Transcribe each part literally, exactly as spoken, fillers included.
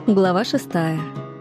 Глава шестая.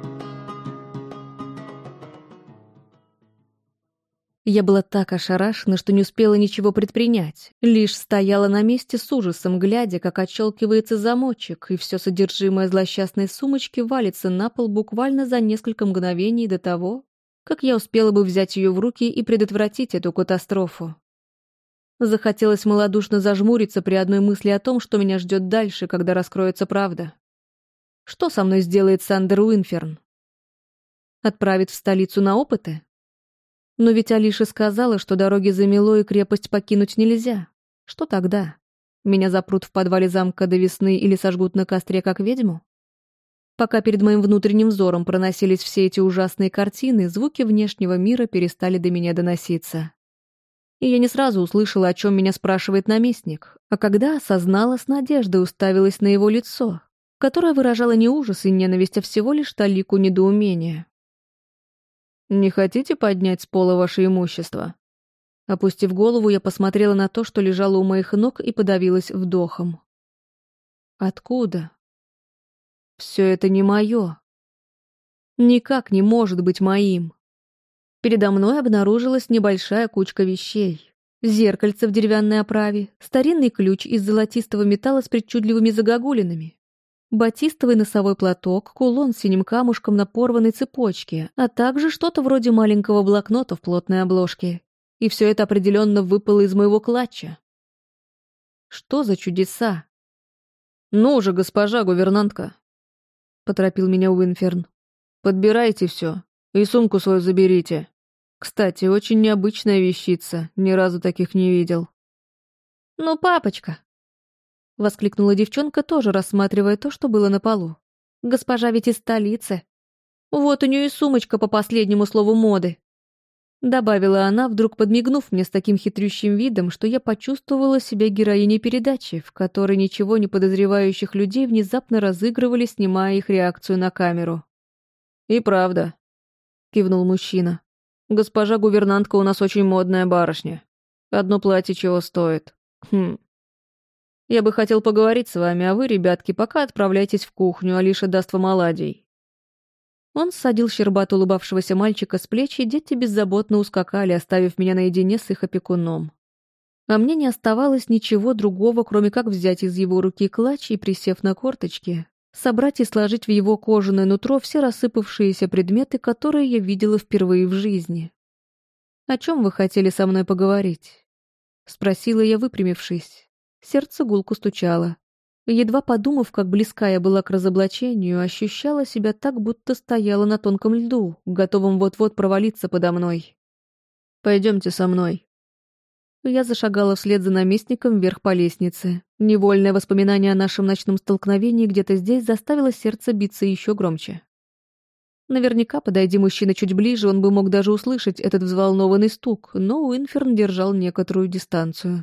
Я была так ошарашена, что не успела ничего предпринять. Лишь стояла на месте с ужасом, глядя, как отщелкивается замочек, и все содержимое злосчастной сумочки валится на пол буквально за несколько мгновений до того, как я успела бы взять ее в руки и предотвратить эту катастрофу. Захотелось малодушно зажмуриться при одной мысли о том, что меня ждет дальше, когда раскроется правда. Что со мной сделает Сандер Уинферн? Отправит в столицу на опыты? Но ведь Алиша сказала, что дороги замело и крепость покинуть нельзя. Что тогда? Меня запрут в подвале замка до весны или сожгут на костре как ведьму? Пока перед моим внутренним взором проносились все эти ужасные картины, звуки внешнего мира перестали до меня доноситься. И я не сразу услышала, о чем меня спрашивает наместник, а когда осознала, с надеждой уставилась на его лицо, которое выражало не ужас и ненависть, а всего лишь талику недоумения. «Не хотите поднять с пола ваше имущество?» Опустив голову, я посмотрела на то, что лежало у моих ног, и подавилась вдохом. «Откуда? Все это не мое. Никак не может быть моим». Передо мной обнаружилась небольшая кучка вещей. Зеркальце в деревянной оправе, старинный ключ из золотистого металла с причудливыми загогулинами, батистовый носовой платок, кулон с синим камушком на порванной цепочке, а также что-то вроде маленького блокнота в плотной обложке. И все это определенно выпало из моего клатча. Что за чудеса? «Ну же, госпожа гувернантка!» — поторопил меня Уинферн. «Подбирайте все и сумку свою заберите. Кстати, очень необычная вещица, ни разу таких не видел». «Ну, папочка!» — воскликнула девчонка, тоже рассматривая то, что было на полу. «Госпожа ведь из столицы. Вот у нее и сумочка по последнему слову моды», — добавила она, вдруг подмигнув мне с таким хитрющим видом, что я почувствовала себя героиней передачи, в которой ничего не подозревающих людей внезапно разыгрывали, снимая их реакцию на камеру. «И правда», — кивнул мужчина. «Госпожа гувернантка у нас очень модная барышня. Одно платье чего стоит. Хм. Я бы хотел поговорить с вами, а вы, ребятки, пока отправляйтесь в кухню, Алиша даст вам оладий». Он ссадил щербато улыбавшегося мальчика с плеч, и дети беззаботно ускакали, оставив меня наедине с их опекуном. А мне не оставалось ничего другого, кроме как взять из его руки клатч и, присев на корточки, собрать и сложить в его кожаное нутро все рассыпавшиеся предметы, которые я видела впервые в жизни. «О чем вы хотели со мной поговорить?» — спросила я, выпрямившись. Сердце гулко стучало. Едва подумав, как близка я была к разоблачению, ощущала себя так, будто стояла на тонком льду, готовом вот-вот провалиться подо мной. «Пойдемте со мной». Я зашагала вслед за наместником вверх по лестнице. Невольное воспоминание о нашем ночном столкновении где-то здесь заставило сердце биться еще громче. Наверняка, подойди мужчина чуть ближе, он бы мог даже услышать этот взволнованный стук, но Уинферн держал некоторую дистанцию.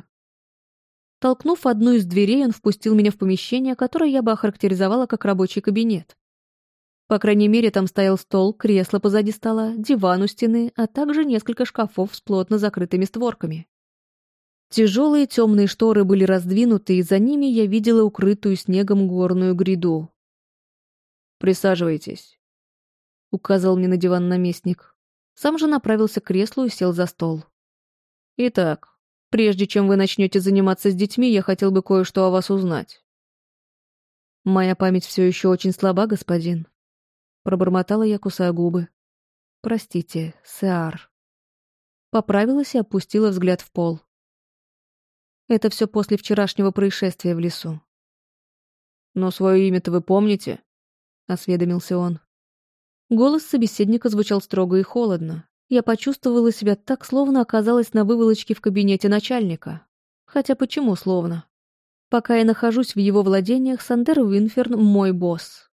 Толкнув одну из дверей, он впустил меня в помещение, которое я бы охарактеризовала как рабочий кабинет. По крайней мере, там стоял стол, кресло позади стола, диван у стены, а также несколько шкафов с плотно закрытыми створками. Тяжелые темные шторы были раздвинуты, и за ними я видела укрытую снегом горную гряду. «Присаживайтесь», — указал мне на диван наместник. Сам же направился к креслу и сел за стол. «Итак, прежде чем вы начнете заниматься с детьми, я хотел бы кое-что о вас узнать». «Моя память все еще очень слаба, господин», — пробормотала я, кусая губы. «Простите, Сеар». Поправилась и опустила взгляд в пол. Это все после вчерашнего происшествия в лесу. «Но свое имя-то вы помните?» — осведомился он. Голос собеседника звучал строго и холодно. Я почувствовала себя так, словно оказалась на выволочке в кабинете начальника. Хотя почему словно? Пока я нахожусь в его владениях, Сандер Уинферн — мой босс.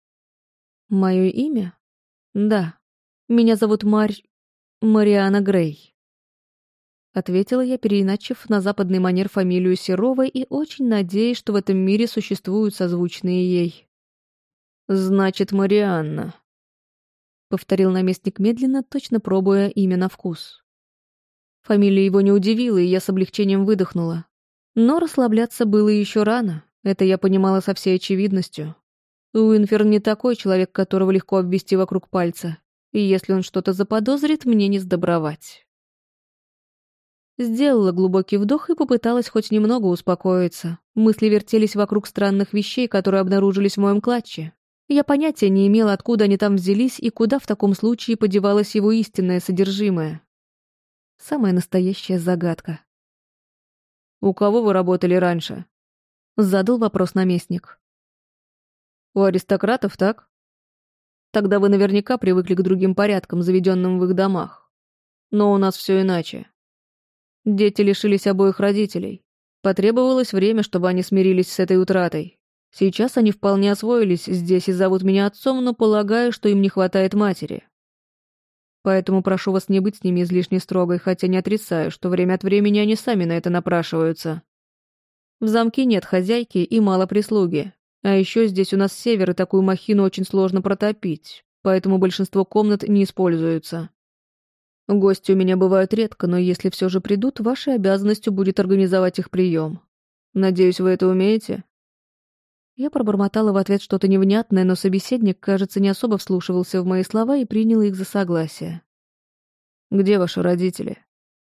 Мое имя? Да. Меня зовут Марь... Мариана Грей. Ответила я, переиначив на западный манер фамилию Серовой и очень надеясь, что в этом мире существуют созвучные ей. «Значит, Марианна», — повторил наместник медленно, точно пробуя имя на вкус. Фамилия его не удивила, и я с облегчением выдохнула. Но расслабляться было еще рано, это я понимала со всей очевидностью. Уинферн не такой человек, которого легко обвести вокруг пальца. И если он что-то заподозрит, мне не сдобровать. Сделала глубокий вдох и попыталась хоть немного успокоиться. Мысли вертелись вокруг странных вещей, которые обнаружились в моем клатче. Я понятия не имела, откуда они там взялись и куда в таком случае подевалось его истинное содержимое. Самая настоящая загадка. «У кого вы работали раньше?» — задал вопрос наместник. «У аристократов, так? Тогда вы наверняка привыкли к другим порядкам, заведенным в их домах. Но у нас все иначе. Дети лишились обоих родителей. Потребовалось время, чтобы они смирились с этой утратой. Сейчас они вполне освоились здесь и зовут меня отцом, но полагаю, что им не хватает матери. Поэтому прошу вас не быть с ними излишне строгой, хотя не отрицаю, что время от времени они сами на это напрашиваются. В замке нет хозяйки и мало прислуги. А еще здесь у нас север, и такую махину очень сложно протопить, поэтому большинство комнат не используются. Гости у меня бывают редко, но если все же придут, вашей обязанностью будет организовать их прием. Надеюсь, вы это умеете?» Я пробормотала в ответ что-то невнятное, но собеседник, кажется, не особо вслушивался в мои слова и принял их за согласие. «Где ваши родители?»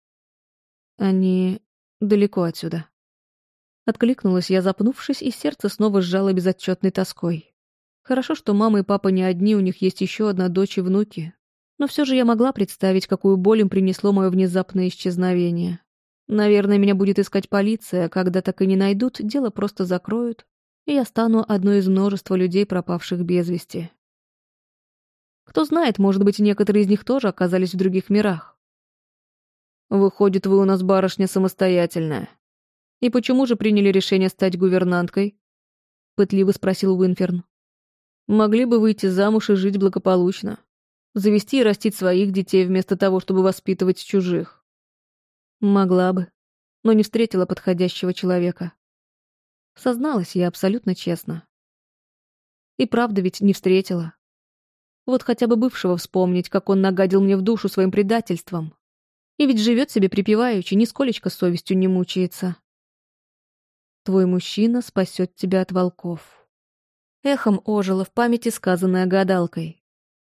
«Они далеко отсюда». Откликнулась я, запнувшись, и сердце снова сжало безотчетной тоской. Хорошо, что мама и папа не одни, у них есть еще одна дочь и внуки. Но все же я могла представить, какую боль им принесло мое внезапное исчезновение. Наверное, меня будет искать полиция, а когда так и не найдут, дело просто закроют, и я стану одной из множества людей, пропавших без вести. Кто знает, может быть, некоторые из них тоже оказались в других мирах. «Выходит, вы у нас барышня самостоятельная. И почему же приняли решение стать гувернанткой?» — пытливо спросил Уинферн. «Могли бы выйти замуж и жить благополучно. Завести и растить своих детей вместо того, чтобы воспитывать чужих». «Могла бы, но не встретила подходящего человека». Созналась я абсолютно честно. И правда ведь не встретила. Вот хотя бы бывшего вспомнить, как он нагадил мне в душу своим предательством. И ведь живет себе припеваючи, нисколечко совестью не мучается. «Твой мужчина спасет тебя от волков». Эхом ожило в памяти сказанное гадалкой.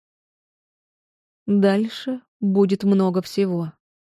Дальше будет много всего.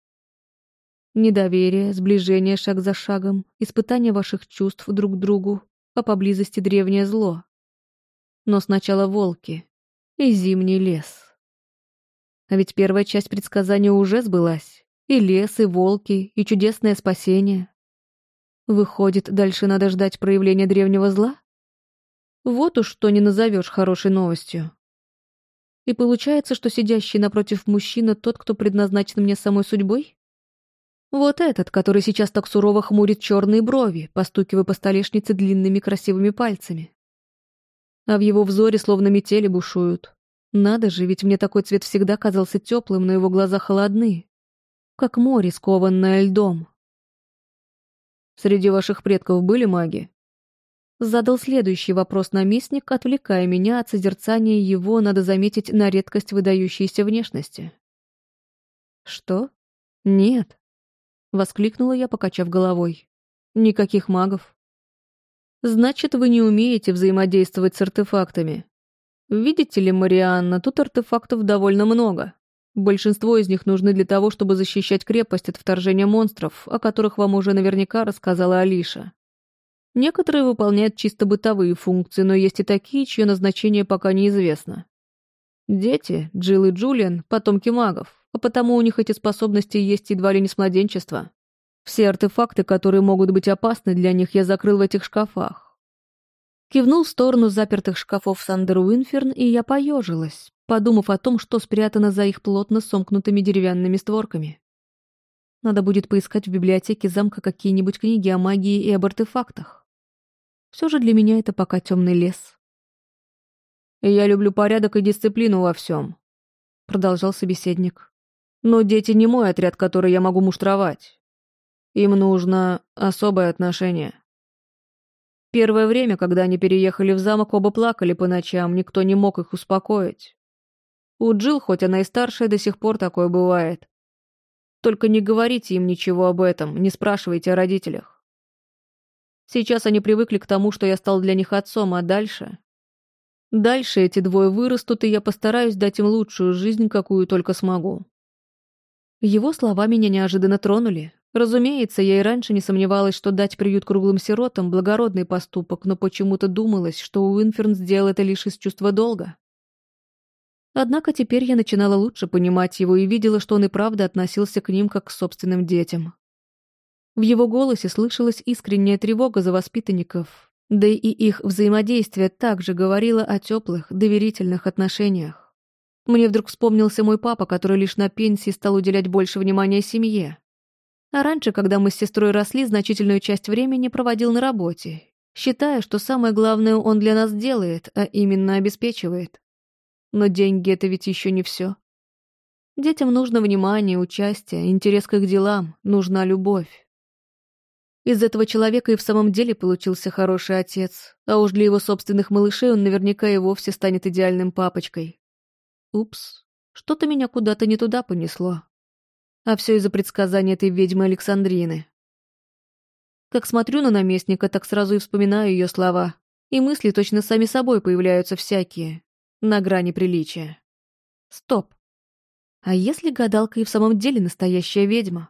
Недоверие, сближение шаг за шагом, испытание ваших чувств друг к другу, а поблизости древнее зло. Но сначала волки и зимний лес. А ведь первая часть предсказания уже сбылась. И лес, и волки, и чудесное спасение. Выходит, дальше надо ждать проявления древнего зла? Вот уж что не назовешь хорошей новостью. И получается, что сидящий напротив мужчина тот, кто предназначен мне самой судьбой? Вот этот, который сейчас так сурово хмурит черные брови, постукивая по столешнице длинными красивыми пальцами. А в его взоре словно метели бушуют. Надо же, ведь мне такой цвет всегда казался теплым, но его глаза холодны, как море, скованное льдом. «Среди ваших предков были маги?» Задал следующий вопрос наместник, отвлекая меня от созерцания его, надо заметить, на редкость выдающейся внешности. «Что? Нет», — воскликнула я, покачав головой. «Никаких магов». «Значит, вы не умеете взаимодействовать с артефактами. Видите ли, Марианна, тут артефактов довольно много. Большинство из них нужны для того, чтобы защищать крепость от вторжения монстров, о которых вам уже наверняка рассказала Алиша. Некоторые выполняют чисто бытовые функции, но есть и такие, чье назначение пока неизвестно. Дети, Джилл и Джулиан, потомки магов, а потому у них эти способности есть едва ли не с младенчества. Все артефакты, которые могут быть опасны для них, я закрыл в этих шкафах». Кивнул в сторону запертых шкафов Сандер Уинферн, и я поежилась, подумав о том, что спрятано за их плотно сомкнутыми деревянными створками. Надо будет поискать в библиотеке замка какие-нибудь книги о магии и об артефактах. Все же для меня это пока темный лес. «Я люблю порядок и дисциплину во всем», — продолжал собеседник. «Но дети не мой отряд, который я могу муштровать. Им нужно особое отношение. Первое время, когда они переехали в замок, оба плакали по ночам, никто не мог их успокоить. У Джилл, хоть она и старшая, до сих пор такое бывает. Только не говорите им ничего об этом, не спрашивайте о родителях. Сейчас они привыкли к тому, что я стал для них отцом, а дальше... Дальше эти двое вырастут, и я постараюсь дать им лучшую жизнь, какую только смогу». Его слова меня неожиданно тронули. Разумеется, я и раньше не сомневалась, что дать приют круглым сиротам — благородный поступок, но почему-то думалось, что Уинферн сделал это лишь из чувства долга. Однако теперь я начинала лучше понимать его и видела, что он и правда относился к ним как к собственным детям. В его голосе слышалась искренняя тревога за воспитанников, да и их взаимодействие также говорило о теплых, доверительных отношениях. Мне вдруг вспомнился мой папа, который лишь на пенсии стал уделять больше внимания семье. А раньше, когда мы с сестрой росли, значительную часть времени проводил на работе, считая, что самое главное он для нас делает, а именно обеспечивает. Но деньги — это ведь еще не все. Детям нужно внимание, участие, интерес к их делам, нужна любовь. Из этого человека и в самом деле получился хороший отец, а уж для его собственных малышей он наверняка и вовсе станет идеальным папочкой. Упс, что-то меня куда-то не туда понесло. А все из-за предсказания этой ведьмы Александрины. Как смотрю на наместника, так сразу и вспоминаю ее слова, и мысли точно сами собой появляются всякие, на грани приличия. Стоп. А если гадалка и в самом деле настоящая ведьма?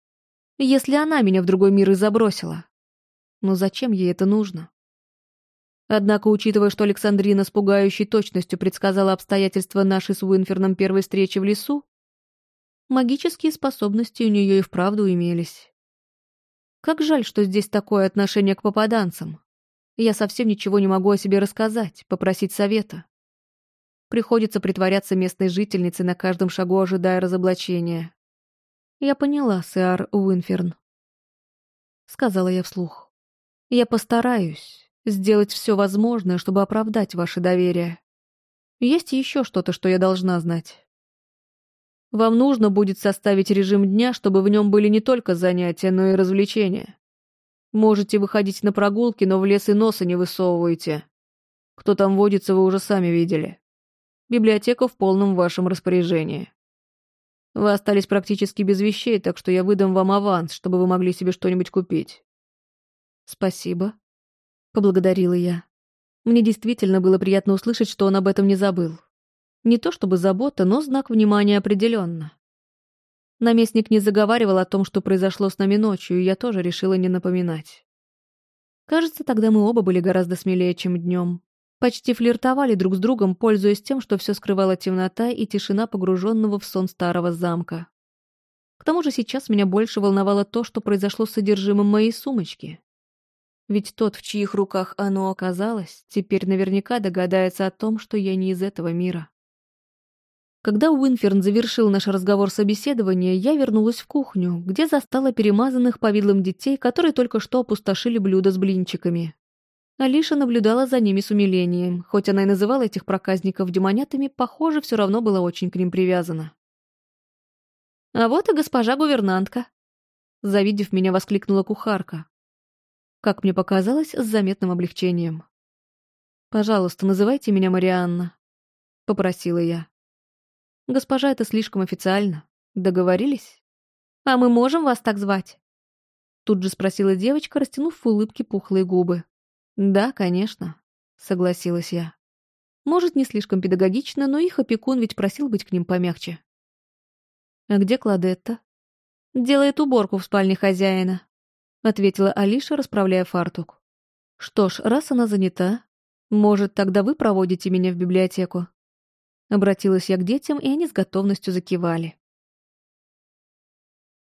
Если она меня в другой мир и забросила? Но зачем ей это нужно? Однако, учитывая, что Александрина с пугающей точностью предсказала обстоятельства нашей с Уинферном первой встречи в лесу, магические способности у нее и вправду имелись. Как жаль, что здесь такое отношение к попаданцам. Я совсем ничего не могу о себе рассказать, попросить совета. Приходится притворяться местной жительницей на каждом шагу, ожидая разоблачения. «Я поняла, сэр Уинферн», — сказала я вслух. «Я постараюсь сделать все возможное, чтобы оправдать ваше доверие. Есть еще что-то, что я должна знать. Вам нужно будет составить режим дня, чтобы в нем были не только занятия, но и развлечения. Можете выходить на прогулки, но в лес и носа не высовывайте. Кто там водится, вы уже сами видели. Библиотека в полном вашем распоряжении. Вы остались практически без вещей, так что я выдам вам аванс, чтобы вы могли себе что-нибудь купить». «Спасибо», — поблагодарила я. Мне действительно было приятно услышать, что он об этом не забыл. Не то чтобы забота, но знак внимания определенно. Наместник не заговаривал о том, что произошло с нами ночью, и я тоже решила не напоминать. Кажется, тогда мы оба были гораздо смелее, чем днем. Почти флиртовали друг с другом, пользуясь тем, что все скрывала темнота и тишина погруженного в сон старого замка. К тому же сейчас меня больше волновало то, что произошло с содержимым моей сумочки. Ведь тот, в чьих руках оно оказалось, теперь наверняка догадается о том, что я не из этого мира. Когда Уинферн завершил наш разговор собеседования, я вернулась в кухню, где застала перемазанных повидлом детей, которые только что опустошили блюдо с блинчиками. Алиша наблюдала за ними с умилением. Хоть она и называла этих проказников демонятами, похоже, все равно была очень к ним привязана. «А вот и госпожа гувернантка», — завидев меня, воскликнула кухарка. Как мне показалось, с заметным облегчением. «Пожалуйста, называйте меня Марианна», — попросила я. «Госпожа, это слишком официально. Договорились?» «А мы можем вас так звать?» Тут же спросила девочка, растянув в улыбке пухлые губы. «Да, конечно», — согласилась я. Может, не слишком педагогично, но их опекун ведь просил быть к ним помягче. «А где Кладетта?» «Делает уборку в спальне хозяина», — ответила Алиша, расправляя фартук. «Что ж, раз она занята, может, тогда вы проводите меня в библиотеку?» Обратилась я к детям, и они с готовностью закивали.